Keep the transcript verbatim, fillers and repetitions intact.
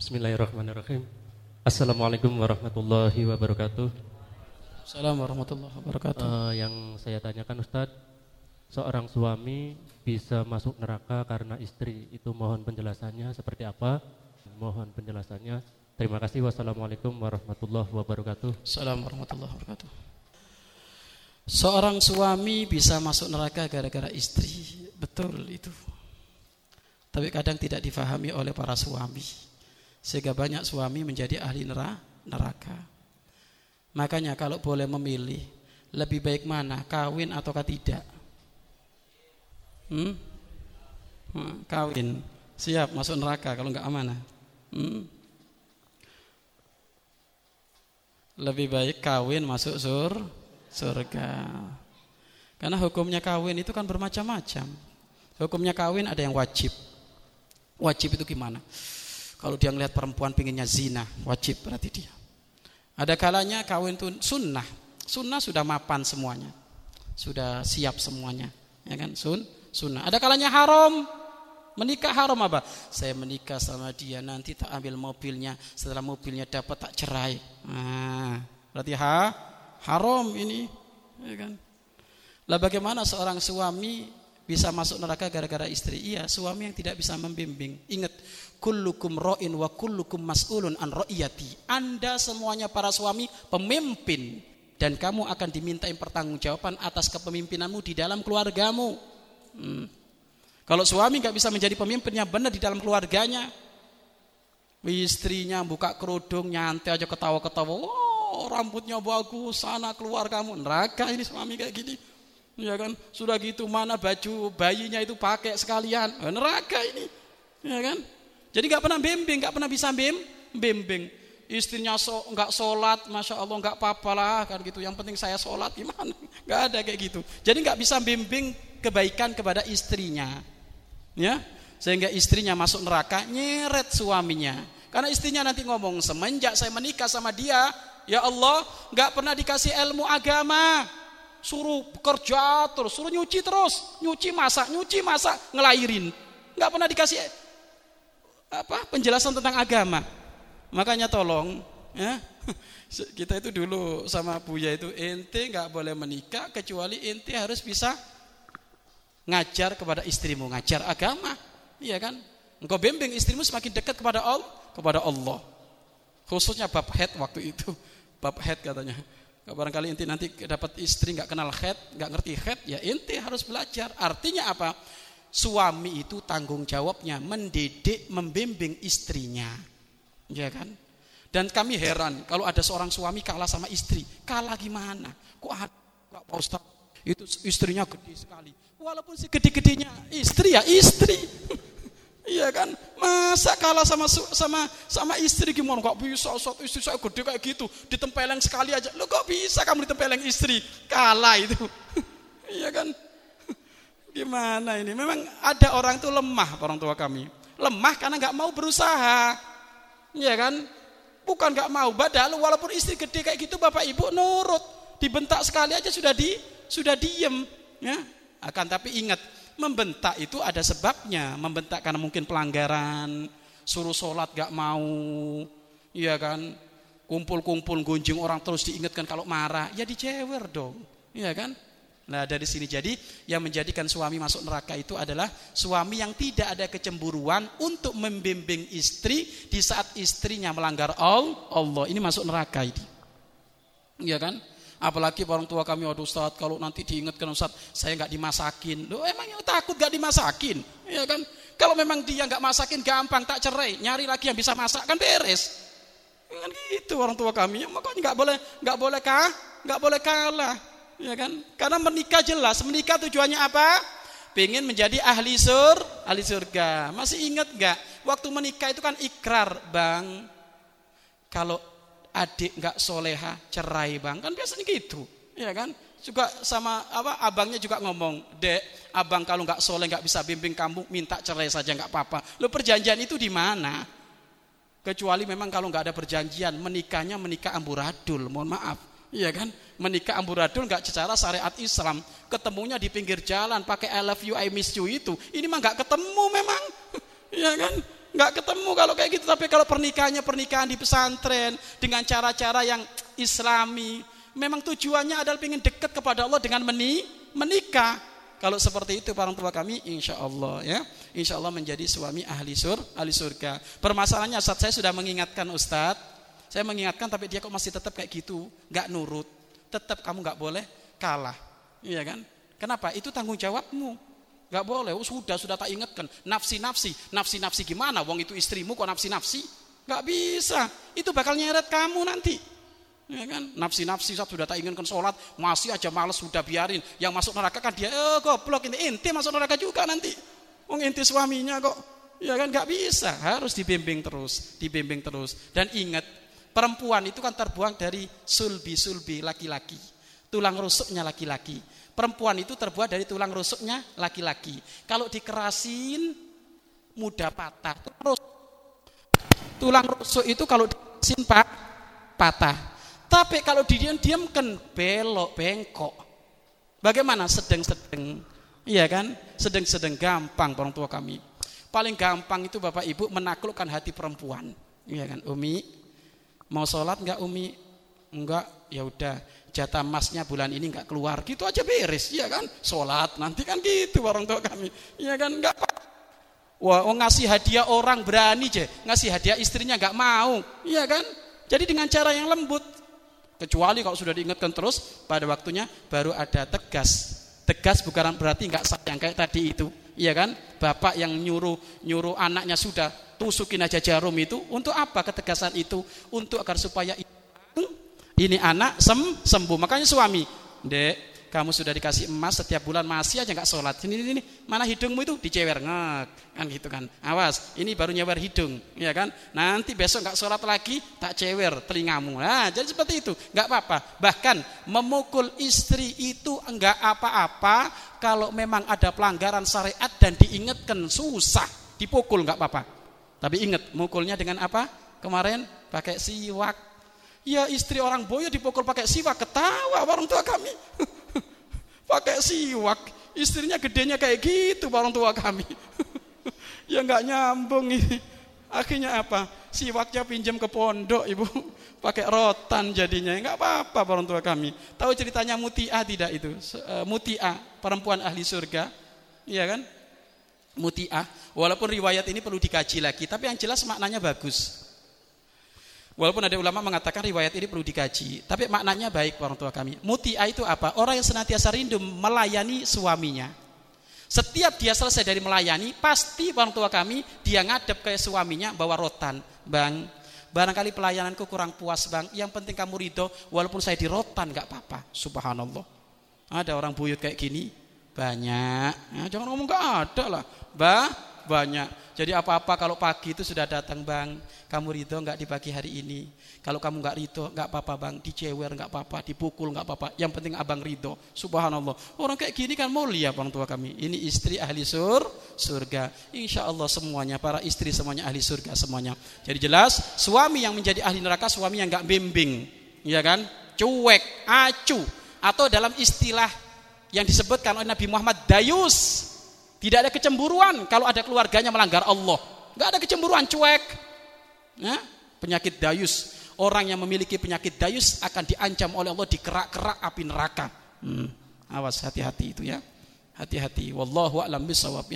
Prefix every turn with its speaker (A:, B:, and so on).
A: Bismillahirrahmanirrahim. Assalamualaikum warahmatullahi wabarakatuh.
B: Assalamualaikum warahmatullahi wabarakatuh.
A: Uh, yang saya tanyakan Ustadz, seorang suami bisa masuk neraka karena istri, itu mohon penjelasannya seperti apa? Mohon penjelasannya. Terima kasih. Wassalamualaikum warahmatullahi wabarakatuh.
B: Assalamualaikum warahmatullahi wabarakatuh. Seorang suami bisa masuk neraka gara-gara istri. Betul itu. Tapi kadang tidak difahami oleh para suami. Sehingga banyak suami menjadi ahli neraka. Makanya kalau boleh memilih, lebih baik mana, kawin ataukah tidak? Hmm? Hmm, kawin, siap masuk neraka kalau enggak amanah. Hmm? Lebih baik kawin masuk sur, surga. Karena hukumnya kawin itu kan bermacam-macam. Hukumnya kawin ada yang wajib. Wajib itu gimana? Kalau dia ngelihat perempuan pinginnya zina, wajib berarti dia. Ada kalanya kawin itu sunnah. Sunnah sudah mapan semuanya. Sudah siap semuanya. Ya kan? Sun, sunnah. Ada kalanya haram. Menikah haram apa? Saya menikah sama dia, nanti tak ambil mobilnya. Setelah mobilnya dapat tak cerai. Nah, berarti ha, haram ini. Ya kan? Lah bagaimana seorang suami bisa masuk neraka gara-gara istri? Iya, suami yang tidak bisa membimbing. Ingat, kullukum ra'in wa kullukum mas'ulun an ra'iyati. Anda semuanya para suami pemimpin, dan kamu akan dimintai pertanggungjawaban atas kepemimpinanmu di dalam keluargamu. Hmm. Kalau suami enggak bisa menjadi pemimpinnya benar di dalam keluarganya, istrinya buka kerudung nyantai aja ketawa-ketawa, oh rambutnya bagus, sana keluar kamu, neraka ini suami kayak gini. Ya kan, sudah gitu mana baju bayinya itu pakai sekalian, neraka ini, ya kan. Jadi nggak pernah bimbing, nggak pernah bisa bim, bimbing. Istrinya so, nggak sholat, masya Allah nggak apa-apa lah kan gitu. Yang penting saya sholat, gimana? Nggak ada kayak gitu. Jadi nggak bisa bimbing kebaikan kepada istrinya, ya. Sehingga istrinya masuk neraka, nyeret suaminya. Karena istrinya nanti ngomong, semenjak saya menikah sama dia, ya Allah nggak pernah dikasih ilmu agama. Suruh kerja terus, suruh nyuci terus, nyuci masak, nyuci masak, ngelahirin, nggak pernah dikasih apa penjelasan tentang agama. Makanya tolong, ya, kita itu dulu sama Buya itu, ente nggak boleh menikah kecuali ente harus bisa ngajar kepada istrimu, ngajar agama, iya kan? Engkau bimbing istrimu semakin dekat kepada Allah, kepada Allah. Khususnya bab head waktu itu, bab head katanya. Barangkali inti nanti dapat istri nggak kenal head, nggak ngerti head, ya inti harus belajar. Artinya apa? Suami itu tanggung jawabnya mendidik, membimbing istrinya, ya kan? Dan kami heran kalau ada seorang suami kalah sama istri. Kalah gimana? Kok ada Pak Ustaz? Itu istrinya gede sekali. Walaupun si gede-gedenya istri ya istri. Iya kan, masa kalah sama sama sama istri gimana? Gak bisa, Ustaz, istri saya gede kayak gitu, ditempeleng sekali aja. Lo kok bisa kamu ditempeleng istri? Kalah itu. Iya kan? Gimana ini? Memang ada orang tuh lemah, orang tua kami. Lemah karena nggak mau berusaha. Iya kan? Bukan nggak mau, padahal walaupun istri gede kayak gitu, bapak ibu nurut. Dibentak sekali aja sudah di sudah diem. Ya, akan tapi ingat. Membentak itu ada sebabnya. Membentak karena mungkin pelanggaran, suruh sholat gak mau, iya kan, kumpul-kumpul gunjing orang terus diingatkan kalau marah, ya dicewer dong, iya kan. Nah dari sini jadi yang menjadikan suami masuk neraka itu adalah suami yang tidak ada kecemburuan untuk membimbing istri di saat istrinya melanggar Allah. Ini masuk neraka ini, iya kan. Apalagi orang tua kami, waduh Ustaz, kalau nanti diingatkan Ustaz, saya nggak dimasakin. Loh emangnya takut nggak dimasakin? Ya kan? Kalau memang dia nggak masakin, gampang tak cerai, nyari lagi yang bisa masak kan beres. Kan gitu orang tua kami. Makanya nggak boleh, nggak boleh kah? Nggak boleh kalah, ya kan? Karena menikah jelas, menikah tujuannya apa? Pengen menjadi ahli sur, ahli surga. Masih ingat nggak? Waktu menikah itu kan ikrar, bang. Kalau adik nggak soleha cerai bang, kan biasanya gitu, ya kan? Juga sama apa abangnya juga ngomong, dek, abang kalau nggak soleh nggak bisa bimbing kamu, minta cerai saja nggak apa-apa. Lo perjanjian itu di mana? Kecuali memang kalau nggak ada perjanjian, menikahnya menikah amburadul, mohon maaf, iya kan? Menikah amburadul nggak secara syariat Islam, ketemunya di pinggir jalan pakai I love you, I miss you itu, ini mah nggak ketemu memang, iya kan? Nggak ketemu kalau kayak gitu. Tapi kalau pernikahannya pernikahan di pesantren dengan cara-cara yang islami, memang tujuannya adalah ingin dekat kepada Allah dengan meni, menikah. Kalau seperti itu orang tua kami, insya Allah ya, insya Allah menjadi suami ahli sur, ahli surga. Permasalahannya Ustaz, saya sudah mengingatkan Ustaz, saya mengingatkan tapi dia kok masih tetap kayak gitu, nggak nurut. Tetap kamu nggak boleh kalah, iya kan? Kenapa? Itu tanggung jawabmu. Nggak boleh. Oh, sudah sudah tak ingatkan. Nafsi nafsi, nafsi nafsi gimana? Wong itu istrimu kok nafsi nafsi? Nggak bisa. Itu bakal nyeret kamu nanti. Ya kan, nafsi-nafsi sudah tak inginkan sholat, masih aja males, sudah biarin. Yang masuk neraka kan dia, eh goblok ini, inti masuk neraka juga nanti. Wong inti suaminya kok, ya kan nggak bisa. Harus dibimbing terus, dibimbing terus. Dan ingat, perempuan itu kan terbuang dari sulbi-sulbi laki-laki, tulang rusuknya laki-laki. Perempuan itu terbuat dari tulang rusuknya laki-laki. Kalau dikerasin, mudah patah. Tulang rusuk itu kalau dikerasin pak, patah. Tapi kalau didiam-diamkan belok, bengkok. Bagaimana? Sedang-sedang. Iya kan? Sedang-sedang gampang orang tua kami. Paling gampang itu Bapak Ibu menaklukkan hati perempuan. Iya kan? Umi, mau sholat enggak Umi? Enggak, ya udah. Jatah emasnya bulan ini enggak keluar. Gitu aja beres, iya kan? Sholat nanti kan gitu orang tua kami. Iya kan? Enggak apa. Wah, oh, ngasih hadiah orang berani je, ngasih hadiah istrinya enggak mau. Iya kan? Jadi dengan cara yang lembut. Kecuali kalau sudah diingatkan terus, pada waktunya baru ada tegas. Tegas bukan berarti enggak sayang kayak tadi itu, iya kan? Bapak yang nyuruh nyuruh anaknya sudah tusukin aja jarum itu, untuk apa ketegasan itu? Untuk agar supaya ini anak sem sembuh. Makanya suami, Dek, kamu sudah dikasih emas setiap bulan masih aja enggak sholat. Sini sini, mana hidungmu itu dicewer ngek, kan gitu kan? Awas, ini baru nyewer hidung, ya kan? Nanti besok enggak sholat lagi, tak cewer telingamu. Nah, jadi seperti itu, enggak apa-apa. Bahkan memukul istri itu enggak apa-apa kalau memang ada pelanggaran syariat dan diingatkan susah, dipukul enggak apa-apa. Tapi ingat, mukulnya dengan apa? Kemarin pakai siwak. Ya istri orang boyo dipukul pakai siwak, ketawa orang tua kami. Pakai siwak, istrinya gedenya kayak gitu orang tua kami. Ya nggak nyambung ini. Akhirnya apa? Siwaknya pinjam ke pondok ibu, pakai rotan jadinya. Nggak apa-apa orang tua kami. Tahu ceritanya Muti'ah tidak itu? Muti'ah, perempuan ahli surga, iya kan? Muti'ah. Walaupun riwayat ini perlu dikaji lagi, tapi yang jelas maknanya bagus. Walaupun ada ulama mengatakan riwayat ini perlu dikaji, tapi maknanya baik orang tua kami. Muti'ah itu apa? Orang yang senantiasa rindu melayani suaminya. Setiap dia selesai dari melayani, pasti orang tua kami dia ngadep ke suaminya bawa rotan. Bang, barangkali pelayananku kurang puas bang, yang penting kamu ridho, walaupun saya di rotan gak apa-apa. Subhanallah. Ada orang buyut kayak gini? Banyak. Nah, jangan ngomong gak ada lah. Bah, banyak. Jadi apa-apa kalau pagi itu sudah datang bang, kamu ridho nggak di pagi hari ini? Kalau kamu nggak ridho, nggak apa-apa bang, dicewer nggak apa-apa, dipukul nggak apa-apa. Yang penting abang ridho. Subhanallah. Orang kayak gini kan mulia orang tua kami. Ini istri ahli sur, surga. Insya Allah semuanya para istri semuanya ahli surga semuanya. Jadi jelas suami yang menjadi ahli neraka suami yang nggak bimbing, ya kan? Cuek, acu, atau dalam istilah yang disebutkan oleh Nabi Muhammad dayus. Tidak ada kecemburuan kalau ada keluarganya melanggar Allah. Enggak ada kecemburuan, cuek. Ya, penyakit dayus. Orang yang memiliki penyakit dayus akan diancam oleh Allah dikerak-kerak api neraka. Hmm. Awas hati-hati itu ya. Hati-hati. Wallahu a'lam bishawab.